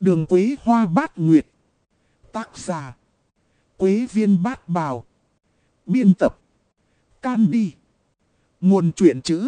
Đường Quế Hoa Bát Nguyệt. Tác giả: Quế Viên Bát Bào. Biên tập: Candy. Nguồn truyện chữ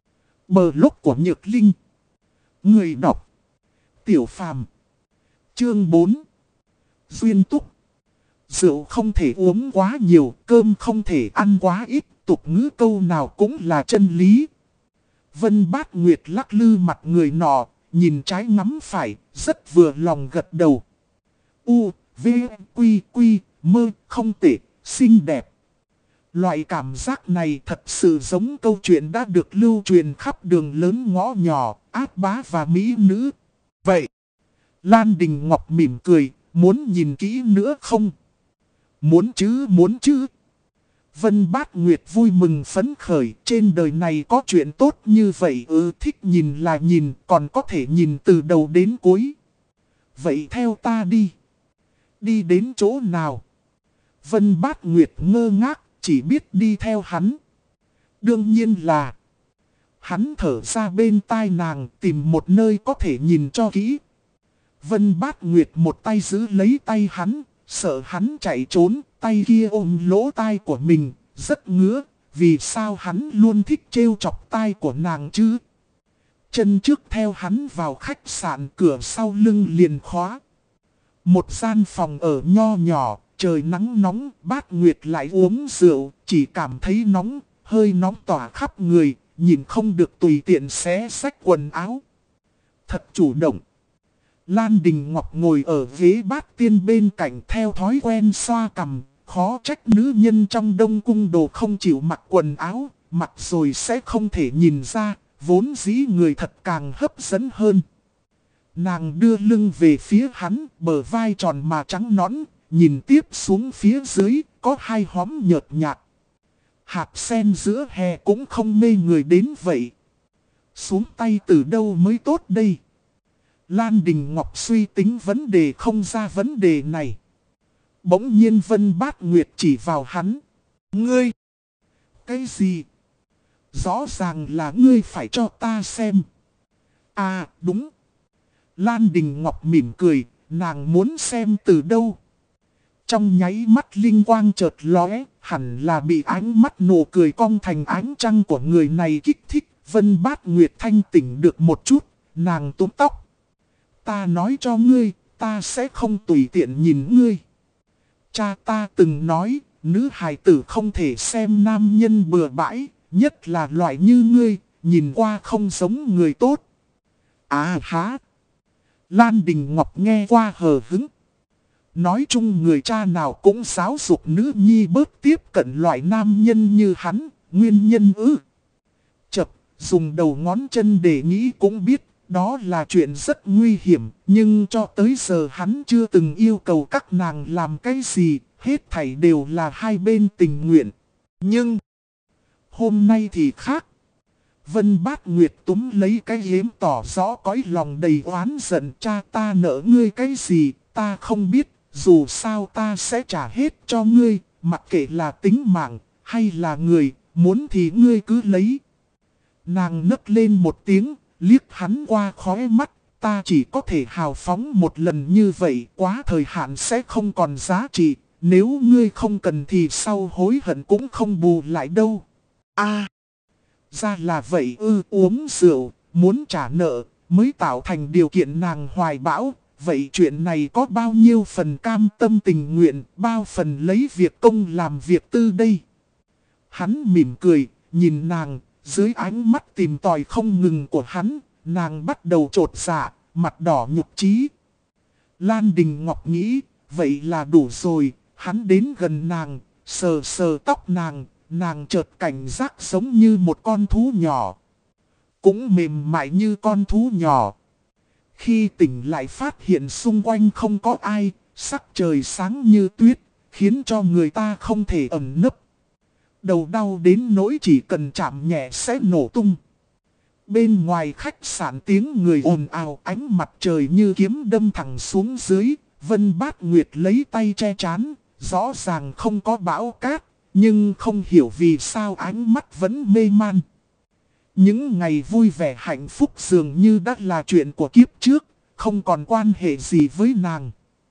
Blog của Nhược Linh. Người đọc: Tiểu Phàm. Chương 4. Duyên túc. Rượu không thể uống quá nhiều, cơm không thể ăn quá ít, tục ngữ câu nào cũng là chân lý. Vân Bát Nguyệt lắc lư mặt người nọ, nhìn trái ngắm phải, rất vừa lòng gật đầu. U, V, Quy, Quy, mơ, không tệ, xinh đẹp. Loại cảm giác này thật sự giống câu chuyện đã được lưu truyền khắp đường lớn ngõ nhỏ, ác bá và mỹ nữ. Vậy, Lan Đình Ngọc mỉm cười, muốn nhìn kỹ nữa không? Muốn chứ. Vân Bát Nguyệt vui mừng phấn khởi, trên đời này có chuyện tốt như vậy, thích nhìn là nhìn, còn có thể nhìn từ đầu đến cuối. Vậy theo ta đi. Đi đến chỗ nào? Vân Bát Nguyệt ngơ ngác, chỉ biết đi theo hắn. Đương nhiên là... Hắn thở ra bên tai nàng, tìm một nơi có thể nhìn cho kỹ. Vân Bát Nguyệt một tay giữ lấy tay hắn, sợ hắn chạy trốn, tay kia ôm lỗ tai của mình, rất ngứa. Vì sao hắn luôn thích trêu chọc tai của nàng chứ? Chân trước theo hắn vào khách sạn, cửa sau lưng liền khóa. Một gian phòng ở nho nhỏ, trời nắng nóng, Bát Nguyệt lại uống rượu, chỉ cảm thấy nóng, hơi nóng tỏa khắp người, nhìn không được tùy tiện xé xách quần áo. Thật chủ động. Lan Đình Ngọc ngồi ở ghế bát tiên bên cạnh theo thói quen xoa cằm, khó trách nữ nhân trong Đông Cung Đồ không chịu mặc quần áo, mặc rồi sẽ không thể nhìn ra, vốn dĩ người thật càng hấp dẫn hơn. Nàng đưa lưng về phía hắn, bờ vai tròn mà trắng nõn, nhìn tiếp xuống phía dưới, có hai hóm nhợt nhạt. Hạt sen giữa hè cũng không mê người đến vậy. Xuống tay từ đâu mới tốt đây? Lan Đình Ngọc suy tính vấn đề không ra vấn đề này. Bỗng nhiên Vân Bát Nguyệt chỉ vào hắn. Ngươi! Cái gì? Rõ ràng là ngươi phải cho ta xem. À đúng. Lan Đình Ngọc mỉm cười, nàng muốn xem từ đâu? Trong nháy mắt linh quang chợt lóe, hẳn là bị ánh mắt nụ cười cong thành ánh trăng của người này kích thích. Vân Bát Nguyệt thanh tỉnh được một chút, nàng túm tóc. Ta nói cho ngươi, ta sẽ không tùy tiện nhìn ngươi. Cha ta từng nói, nữ hài tử không thể xem nam nhân bừa bãi, nhất là loại như ngươi, nhìn qua không giống người tốt. À há! Lan Đình Ngọc nghe qua hờ hững. Nói chung người cha nào cũng giáo dục nữ nhi bớt tiếp cận loại nam nhân như hắn, nguyên nhân chập, dùng đầu ngón chân để nghĩ cũng biết, đó là chuyện rất nguy hiểm, nhưng cho tới giờ hắn chưa từng yêu cầu các nàng làm cái gì, hết thảy đều là hai bên tình nguyện. Nhưng, hôm nay thì khác. Vân Bát Nguyệt túm lấy cái yếm tỏ rõ cõi lòng đầy oán giận. Cha ta nợ ngươi cái gì, ta không biết, dù sao ta sẽ trả hết cho ngươi, mặc kệ là tính mạng, hay là người, muốn thì ngươi cứ lấy. Nàng nấc lên một tiếng, liếc hắn qua khóe mắt, ta chỉ có thể hào phóng một lần như vậy, quá thời hạn sẽ không còn giá trị, nếu ngươi không cần thì sau hối hận cũng không bù lại đâu. À, ra là vậy uống rượu, muốn trả nợ, mới tạo thành điều kiện nàng hoài bão, vậy chuyện này có bao nhiêu phần cam tâm tình nguyện, bao phần lấy việc công làm việc tư đây? Hắn mỉm cười, nhìn nàng, dưới ánh mắt tìm tòi không ngừng của hắn, nàng bắt đầu trột dạ, mặt đỏ nhục trí. Lan Đình Ngọc nghĩ, vậy là đủ rồi, hắn đến gần nàng, sờ sờ tóc nàng, nàng chợt cảnh giác giống như một con thú nhỏ. Cũng mềm mại như con thú nhỏ. Khi tỉnh lại phát hiện xung quanh không có ai, sắc trời sáng như tuyết, khiến cho người ta không thể ẩn nấp. Đầu đau đến nỗi chỉ cần chạm nhẹ sẽ nổ tung. Bên ngoài khách sạn tiếng người ồn ào, ánh mặt trời như kiếm đâm thẳng xuống dưới. Vân Bát Nguyệt lấy tay che chán, rõ ràng không có bão cát, nhưng không hiểu vì sao ánh mắt vẫn mê man. Những ngày vui vẻ hạnh phúc dường như đã là chuyện của kiếp trước, không còn quan hệ gì với nàng.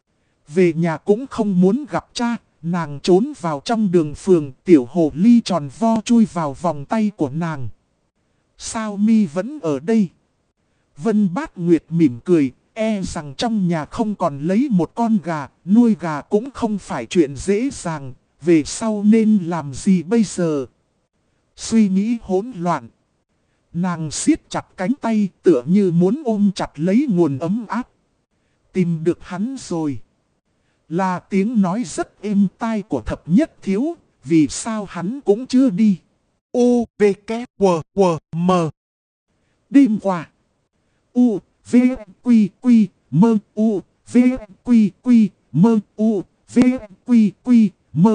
Về nhà cũng không muốn gặp cha, nàng trốn vào trong đường phường, tiểu hồ ly tròn vo chui vào vòng tay của nàng. Sao mi vẫn ở đây? Vân Bát Nguyệt mỉm cười, e rằng trong nhà không còn lấy một con gà, nuôi gà cũng không phải chuyện dễ dàng, về sau nên làm gì bây giờ? Suy nghĩ hỗn loạn. Nàng siết chặt cánh tay tựa như muốn ôm chặt lấy nguồn ấm áp. Tìm được hắn rồi. Là tiếng nói rất êm tai của thập nhất thiếu, vì sao hắn cũng chưa đi. U, V, K, W, W, M. Đêm qua. U, V, Quy, Quy, Mơ, U, V, Quy, Quy, Mơ, U, V, Quy, Quy, Mơ.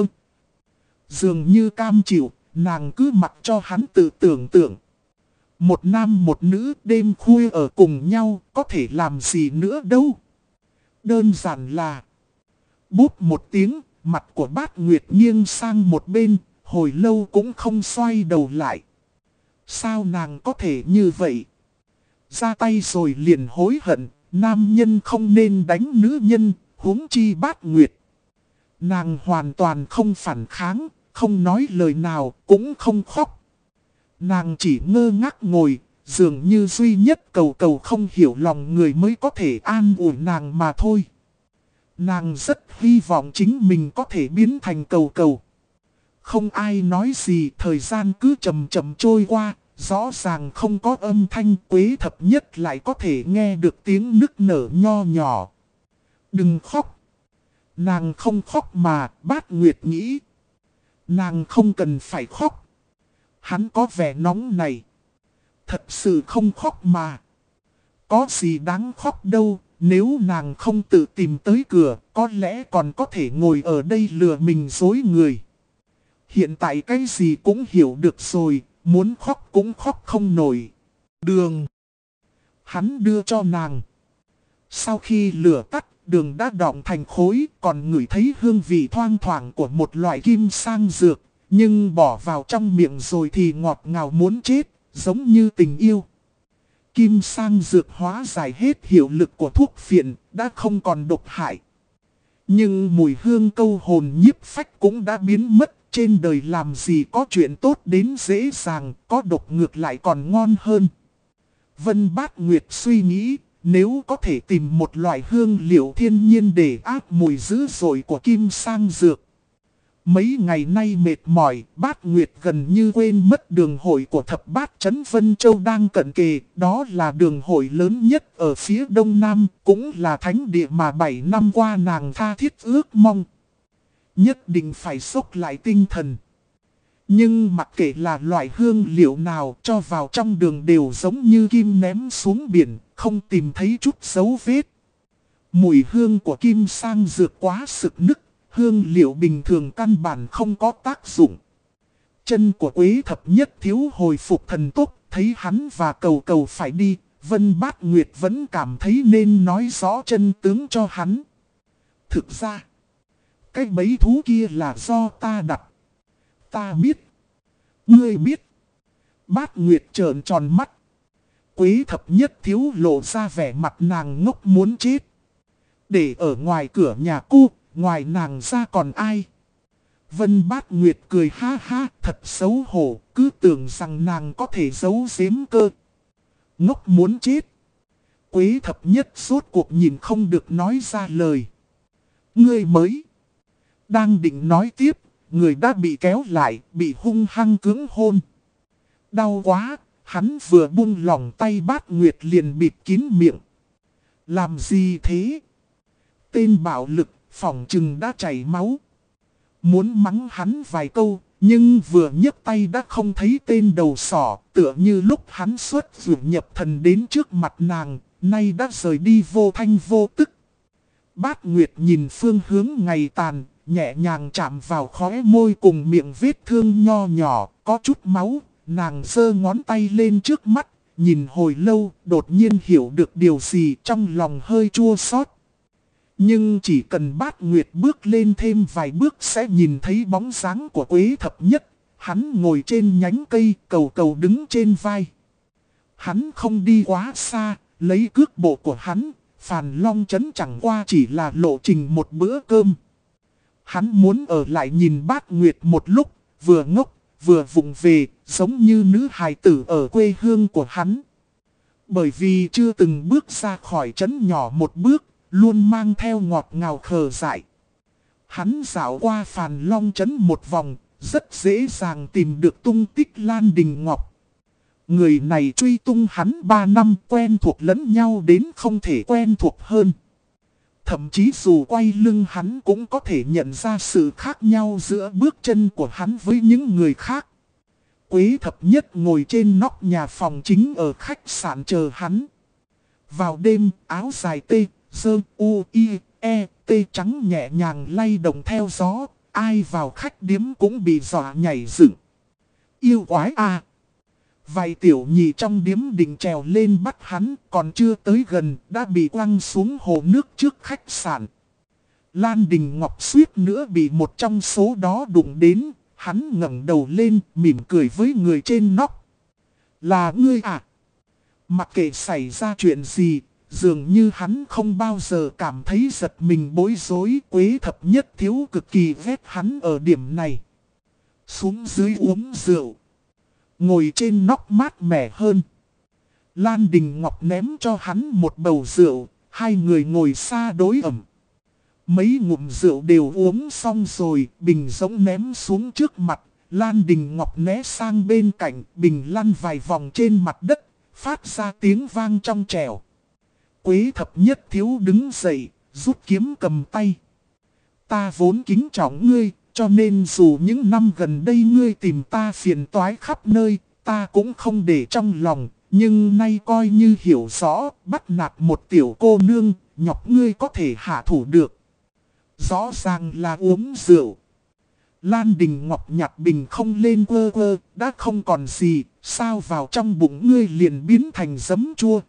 Dường như cam chịu, nàng cứ mặc cho hắn tự tưởng tượng. Một nam một nữ đêm khuya ở cùng nhau, có thể làm gì nữa đâu. Đơn giản là... Búp một tiếng, mặt của Bát Nguyệt nghiêng sang một bên, hồi lâu cũng không xoay đầu lại. Sao nàng có thể như vậy? Ra tay rồi liền hối hận, nam nhân không nên đánh nữ nhân, huống chi Bát Nguyệt. Nàng hoàn toàn không phản kháng, không nói lời nào, cũng không khóc. Nàng chỉ ngơ ngác ngồi, dường như duy nhất cầu cầu không hiểu lòng người mới có thể an ủi nàng mà thôi. Nàng rất hy vọng chính mình có thể biến thành cầu cầu. Không ai nói gì, thời gian cứ chậm chậm trôi qua, rõ ràng không có âm thanh. Quế thập nhất lại có thể nghe được tiếng nức nở nho nhỏ. Đừng khóc. Nàng không khóc mà, Bát Nguyệt nghĩ. Nàng không cần phải khóc. Hắn có vẻ nóng này. Thật sự không khóc mà. Có gì đáng khóc đâu. Nếu nàng không tự tìm tới cửa, có lẽ còn có thể ngồi ở đây lừa mình dối người. Hiện tại cái gì cũng hiểu được rồi, muốn khóc cũng khóc không nổi. Đường. Hắn đưa cho nàng. Sau khi lửa tắt, đường đã đọng thành khối, còn ngửi thấy hương vị thoang thoảng của một loại kim sang dược. Nhưng bỏ vào trong miệng rồi thì ngọt ngào muốn chết, giống như tình yêu. Kim sang dược hóa giải hết hiệu lực của thuốc phiện, đã không còn độc hại. Nhưng mùi hương câu hồn nhiếp phách cũng đã biến mất. Trên đời làm gì có chuyện tốt đến dễ dàng, có độc ngược lại còn ngon hơn. Vân Bát Nguyệt suy nghĩ, nếu có thể tìm một loại hương liệu thiên nhiên để áp mùi dữ dội của kim sang dược. Mấy ngày nay mệt mỏi, Bát Nguyệt gần như quên mất đường hội của thập bát trấn Vân Châu đang cận kề. Đó là đường hội lớn nhất ở phía đông nam, cũng là thánh địa mà 7 năm qua nàng tha thiết ước mong. Nhất định phải xốc lại tinh thần. Nhưng mặc kệ là loại hương liệu nào cho vào trong đường đều giống như kim ném xuống biển, không tìm thấy chút dấu vết. Mùi hương của kim sang dược quá sực nức. Hương liệu bình thường căn bản không có tác dụng. Chân của Quế thập nhất thiếu hồi phục thần tốc, thấy hắn và cầu cầu phải đi, Vân Bát Nguyệt vẫn cảm thấy nên nói rõ chân tướng cho hắn. Thực ra, cái bẫy thú kia là do ta đặt. Ta biết. Ngươi biết. Bát Nguyệt trợn tròn mắt. Quế thập nhất thiếu lộ ra vẻ mặt nàng ngốc muốn chết. Để ở ngoài cửa nhà cô. Ngoài nàng ra còn ai? Vân Bát Nguyệt cười ha ha, thật xấu hổ, cứ tưởng rằng nàng có thể giấu giếm cơ. Ngốc muốn chết. Quế thập nhất suốt cuộc nhìn không được nói ra lời. Ngươi mới. Đang định nói tiếp, người đã bị kéo lại, bị hung hăng cưỡng hôn. Đau quá, hắn vừa buông lỏng tay Bát Nguyệt liền bịt kín miệng. Làm gì thế? Tên bạo lực. Phỏng chừng đã chảy máu. Muốn mắng hắn vài câu, nhưng vừa nhấc tay đã không thấy tên đầu sỏ, tựa như lúc hắn xuất dụ nhập thần đến trước mặt nàng, nay đã rời đi vô thanh vô tức. Bát Nguyệt nhìn phương hướng ngày tàn, nhẹ nhàng chạm vào khóe môi cùng miệng vết thương nho nhỏ, có chút máu, nàng giơ ngón tay lên trước mắt, nhìn hồi lâu, đột nhiên hiểu được điều gì trong lòng hơi chua xót. Nhưng chỉ cần Bát Nguyệt bước lên thêm vài bước sẽ nhìn thấy bóng dáng của Quế thập nhất. Hắn ngồi trên nhánh cây, cầu cầu đứng trên vai. Hắn không đi quá xa, lấy cước bộ của hắn, Phàn Long Trấn chẳng qua chỉ là lộ trình một bữa cơm. Hắn muốn ở lại nhìn Bát Nguyệt một lúc, vừa ngốc, vừa vụng về, giống như nữ hài tử ở quê hương của hắn. Bởi vì chưa từng bước ra khỏi trấn nhỏ một bước, luôn mang theo ngọt ngào khờ dại. Hắn dạo qua Phàn Long Trấn một vòng, rất dễ dàng tìm được tung tích Lan Đình Ngọc. Người này truy tung hắn 3 năm, quen thuộc lẫn nhau đến không thể quen thuộc hơn. Thậm chí dù quay lưng hắn cũng có thể nhận ra sự khác nhau giữa bước chân của hắn với những người khác. Quế Thập Nhất ngồi trên nóc nhà phòng chính ở khách sạn chờ hắn. Vào đêm, áo dài tê, dơ, u, y, e, tê trắng nhẹ nhàng lay động theo gió. Ai vào khách điếm cũng bị dọa nhảy dựng. Yêu quái à! Vài tiểu nhị trong điếm định trèo lên bắt hắn, còn chưa tới gần, đã bị quăng xuống hồ nước trước khách sạn. Lan Đình Ngọc suýt nữa bị một trong số đó đụng đến, hắn ngẩng đầu lên, mỉm cười với người trên nóc. Là ngươi à? Mặc kệ xảy ra chuyện gì, dường như hắn không bao giờ cảm thấy giật mình bối rối. Quế Thập Nhất Thiếu cực kỳ ghét hắn ở điểm này. Xuống dưới uống rượu. Ngồi trên nóc mát mẻ hơn. Lan Đình Ngọc ném cho hắn một bầu rượu. Hai người ngồi xa đối ẩm. Mấy ngụm rượu đều uống xong rồi. Bình rỗng ném xuống trước mặt. Lan Đình Ngọc né sang bên cạnh. Bình lăn vài vòng trên mặt đất. Phát ra tiếng vang trong trẻo. Quế Thập Nhất Thiếu đứng dậy. Rút kiếm cầm tay. Ta vốn kính trọng ngươi. Cho nên dù những năm gần đây ngươi tìm ta phiền toái khắp nơi, ta cũng không để trong lòng. Nhưng nay coi như hiểu rõ, bắt nạt một tiểu cô nương, nhọc ngươi có thể hạ thủ được. Rõ ràng là uống rượu. Lan Đình Ngọc nhặt bình không lên quơ quơ, đã không còn gì, sao vào trong bụng ngươi liền biến thành giấm chua.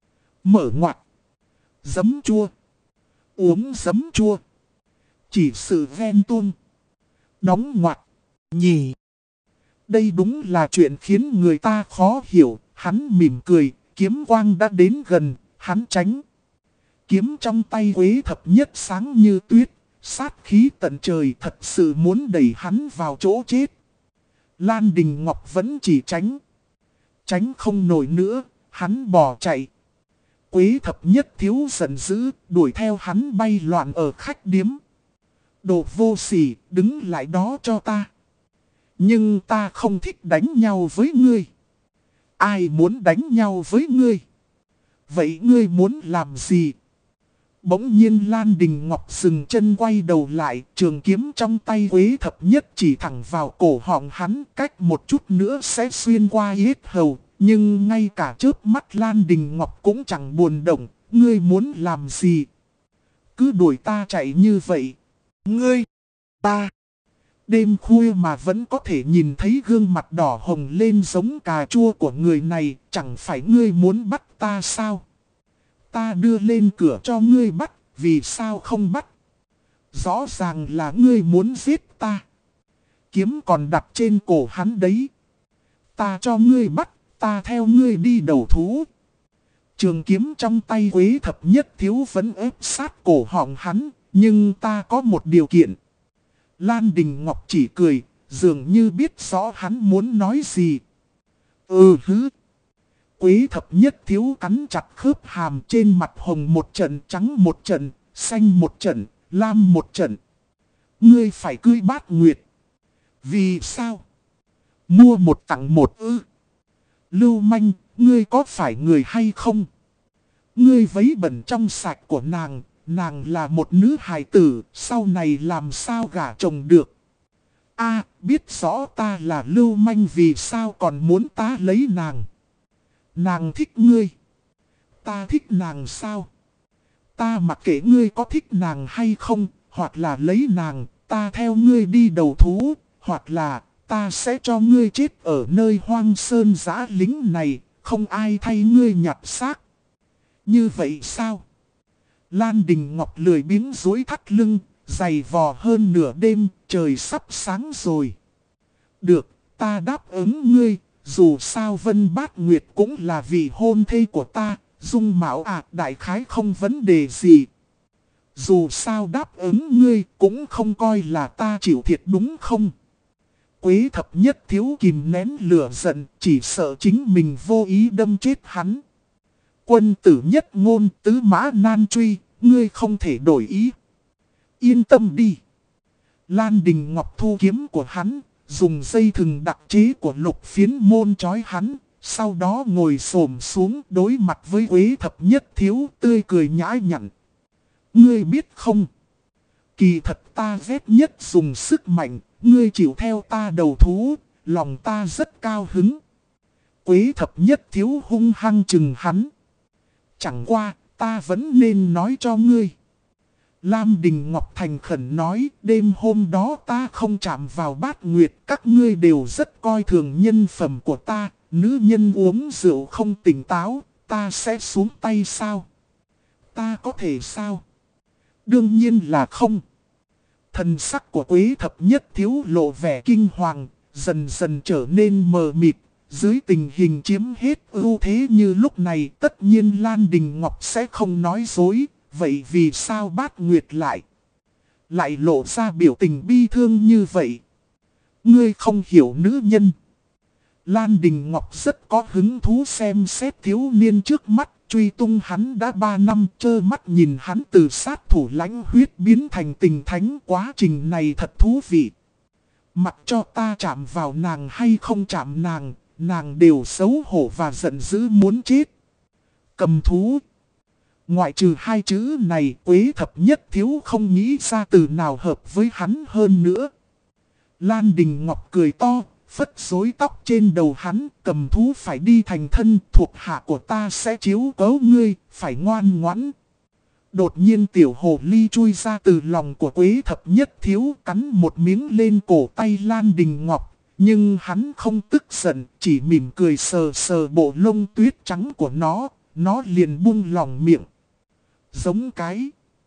Mở ngoặt. Giấm chua. Uống giấm chua. Chỉ sự ghen tuông. Đóng ngoặt. Nhỉ. Đây đúng là chuyện khiến người ta khó hiểu. Hắn mỉm cười, kiếm quang đã đến gần, hắn tránh. Kiếm trong tay Quế Thập Nhất sáng như tuyết, sát khí tận trời, thật sự muốn đẩy hắn vào chỗ chết. Lan Đình Ngọc vẫn chỉ tránh. Tránh không nổi nữa, hắn bỏ chạy. Quế Thập Nhất Thiếu giận dữ, đuổi theo hắn bay loạn ở khách điếm. Đồ vô sỉ, đứng lại đó cho ta. Nhưng ta không thích đánh nhau với ngươi. Ai muốn đánh nhau với ngươi? Vậy ngươi muốn làm gì? Bỗng nhiên Lan Đình Ngọc dừng chân quay đầu lại, trường kiếm trong tay Quế Thập Nhất chỉ thẳng vào cổ họng hắn, cách một chút nữa sẽ xuyên qua yết hầu. Nhưng ngay cả chớp mắt Lan Đình Ngọc cũng chẳng buồn động, ngươi muốn làm gì? Cứ đuổi ta chạy như vậy. Ngươi, ta, đêm khuya mà vẫn có thể nhìn thấy gương mặt đỏ hồng lên giống cà chua của người này, chẳng phải ngươi muốn bắt ta sao? Ta đưa lên cửa cho ngươi bắt, vì sao không bắt? Rõ ràng là ngươi muốn giết ta. Kiếm còn đặt trên cổ hắn đấy. Ta cho ngươi bắt, ta theo ngươi đi đầu thú. Trường kiếm trong tay Quế Thập Nhất Thiếu vẫn ép sát cổ họng hắn. Nhưng ta có một điều kiện. Lan Đình Ngọc chỉ cười, dường như biết rõ hắn muốn nói gì. Hứ. Quế Thập Nhất Thiếu cắn chặt khớp hàm, trên mặt hồng một trận, trắng một trận, xanh một trận, lam một trận. Ngươi phải cưới Bát Nguyệt. Vì sao? Mua một tặng một ư? Lưu manh, ngươi có phải người hay không? Ngươi vấy bẩn trong sạch của nàng. Nàng là một nữ hài tử, sau này làm sao gả chồng được. Biết rõ ta là lưu manh, vì sao còn muốn ta lấy nàng. Nàng thích ngươi. Ta thích nàng sao? Ta mặc kệ ngươi có thích nàng hay không, hoặc là lấy nàng, ta theo ngươi đi đầu thú, hoặc là ta sẽ cho ngươi chết ở nơi hoang sơn giã lính này, không ai thay ngươi nhặt xác. Như vậy sao? Lan Đình Ngọc lười biếng duỗi thắt lưng, dày vò hơn nửa đêm, trời sắp sáng rồi. Được, ta đáp ứng ngươi, dù sao Vân Bát Nguyệt cũng là vị hôn thê của ta, Dung mạo đại khái không vấn đề gì. Dù sao đáp ứng ngươi cũng không coi là ta chịu thiệt đúng không? Quế thập nhất thiếu kìm nén lửa giận, chỉ sợ chính mình vô ý đâm chết hắn. Quân tử nhất ngôn tứ mã nan truy, ngươi không thể đổi ý. Yên tâm đi. Lan Đình Ngọc thu kiếm của hắn, dùng dây thừng đặc chế của Lục Phiến Môn trói hắn. Sau đó ngồi xổm xuống đối mặt với Quế thập nhất thiếu tươi cười nhã nhặn. Ngươi biết không? Kỳ thật ta ghét nhất dùng sức mạnh, ngươi chịu theo ta đầu thú, lòng ta rất cao hứng. Quế thập nhất thiếu hung hăng chừng hắn. Chẳng qua, ta vẫn nên nói cho ngươi. Lam Đình Ngọc thành khẩn nói, đêm hôm đó ta không chạm vào bát nguyệt, các ngươi đều rất coi thường nhân phẩm của ta. Nữ nhân uống rượu không tỉnh táo, ta sẽ xuống tay sao? Ta có thể sao? Đương nhiên là không. Thần sắc của Quế thập nhất thiếu lộ vẻ kinh hoàng, dần dần trở nên mờ mịt. Dưới tình hình chiếm hết ưu thế như lúc này, tất nhiên Lan Đình Ngọc sẽ không nói dối. Vậy vì sao bát nguyệt lại lộ ra biểu tình bi thương như vậy? Ngươi không hiểu nữ nhân. Lan Đình Ngọc rất có hứng thú xem xét thiếu niên trước mắt, truy tung hắn đã 3 năm, trơ mắt nhìn hắn từ sát thủ lãnh huyết biến thành tình thánh, quá trình này thật thú vị. Mặc cho ta chạm vào nàng hay không chạm nàng, nàng đều xấu hổ và giận dữ muốn chết. Cầm thú. Ngoại trừ hai chữ này, Quế thập nhất thiếu không nghĩ ra từ nào hợp với hắn hơn nữa. Lan Đình Ngọc cười to, phất rối tóc trên đầu hắn, cầm thú phải đi thành thân, thuộc hạ của ta sẽ chiếu cố ngươi, phải ngoan ngoãn. Đột nhiên tiểu hồ ly chui ra từ lòng của Quế thập nhất thiếu, cắn một miếng lên cổ tay Lan Đình Ngọc. Nhưng hắn không tức giận, chỉ mỉm cười sờ sờ bộ lông tuyết trắng của nó liền buông lòng miệng. Giống cái.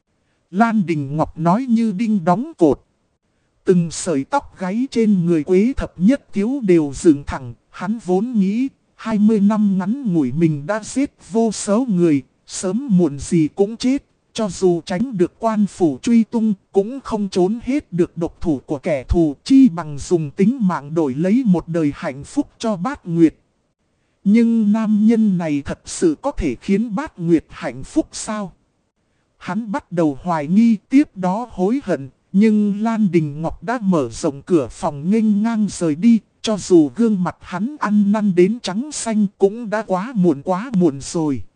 Lan Đình Ngọc nói như đinh đóng cột. Từng sợi tóc gáy trên người Quế thập nhất thiếu đều dựng thẳng, hắn vốn nghĩ 20 năm ngắn ngủi mình đã giết vô số người, sớm muộn gì cũng chết, cho dù tránh được quan phủ truy tung cũng không trốn hết được độc thủ của kẻ thù, chi bằng dùng tính mạng đổi lấy một đời hạnh phúc cho Bát Nguyệt. Nhưng nam nhân này thật sự có thể khiến Bát Nguyệt hạnh phúc sao? Hắn bắt đầu hoài nghi, tiếp đó hối hận. Nhưng Lan Đình Ngọc đã mở rộng cửa phòng nghênh ngang rời đi, cho dù gương mặt hắn ăn năn đến trắng xanh cũng đã quá muộn rồi.